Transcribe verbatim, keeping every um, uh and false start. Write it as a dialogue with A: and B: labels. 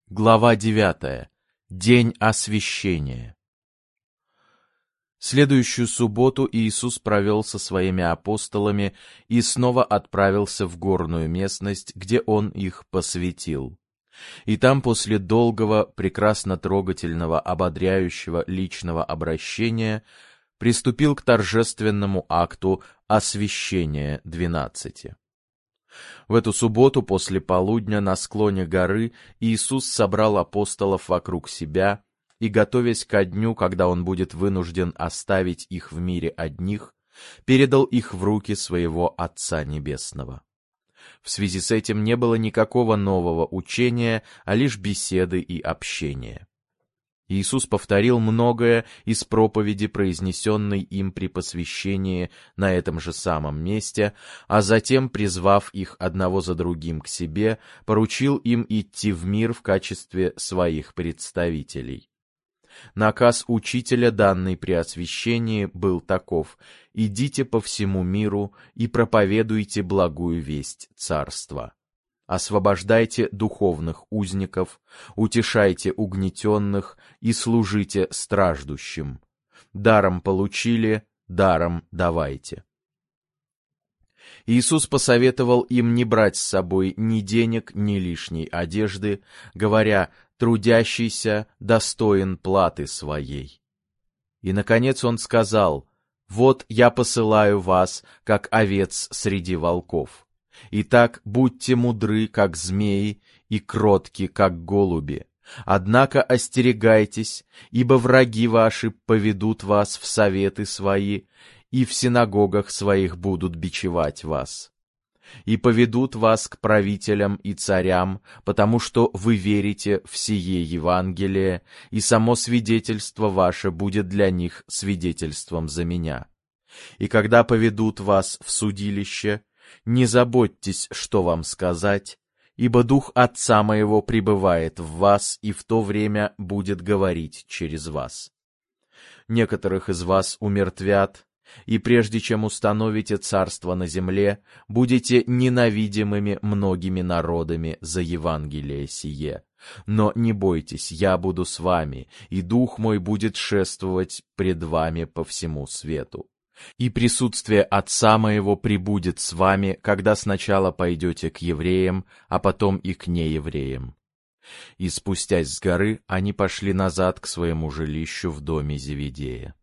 A: Глава девятая. День освящения. Следующую субботу Иисус провел со своими апостолами и снова отправился в горную местность, где Он их посвятил. И там после долгого, прекрасно трогательного, ободряющего личного обращения приступил к торжественному акту освящения двенадцати. В эту субботу после полудня на склоне горы Иисус собрал апостолов вокруг себя и, готовясь ко дню, когда Он будет вынужден оставить их в мире одних, передал их в руки своего Отца Небесного. В связи с этим не было никакого нового учения, а лишь беседы и общения. Иисус повторил многое из проповеди, произнесенной им при посвящении на этом же самом месте, а затем, призвав их одного за другим к себе, поручил им идти в мир в качестве своих представителей. Наказ учителя, данный при освящении, был таков: «Идите по всему миру и проповедуйте благую весть Царства». Освобождайте духовных узников, утешайте угнетенных и служите страждущим. Даром получили, даром давайте. Иисус посоветовал им не брать с собой ни денег, ни лишней одежды, говоря: «Трудящийся достоин платы своей». И, наконец, Он сказал: «Вот я посылаю вас, как овец среди волков. Итак, будьте мудры, как змеи, и кротки, как голуби. Однако остерегайтесь, ибо враги ваши поведут вас в советы свои, и в синагогах своих будут бичевать вас. И поведут вас к правителям и царям, потому что вы верите в сие Евангелие, и само свидетельство ваше будет для них свидетельством за меня. И когда поведут вас в судилище, не заботьтесь, что вам сказать, ибо Дух Отца моего пребывает в вас и в то время будет говорить через вас. Некоторых из вас умертвят, и прежде чем установите царство на земле, будете ненавидимыми многими народами за Евангелие сие. Но не бойтесь, я буду с вами, и Дух мой будет шествовать пред вами по всему свету. И присутствие Отца моего пребудет с вами, когда сначала пойдете к евреям, а потом и к неевреям». И, спустясь с горы, они пошли назад к своему жилищу в доме Зеведея.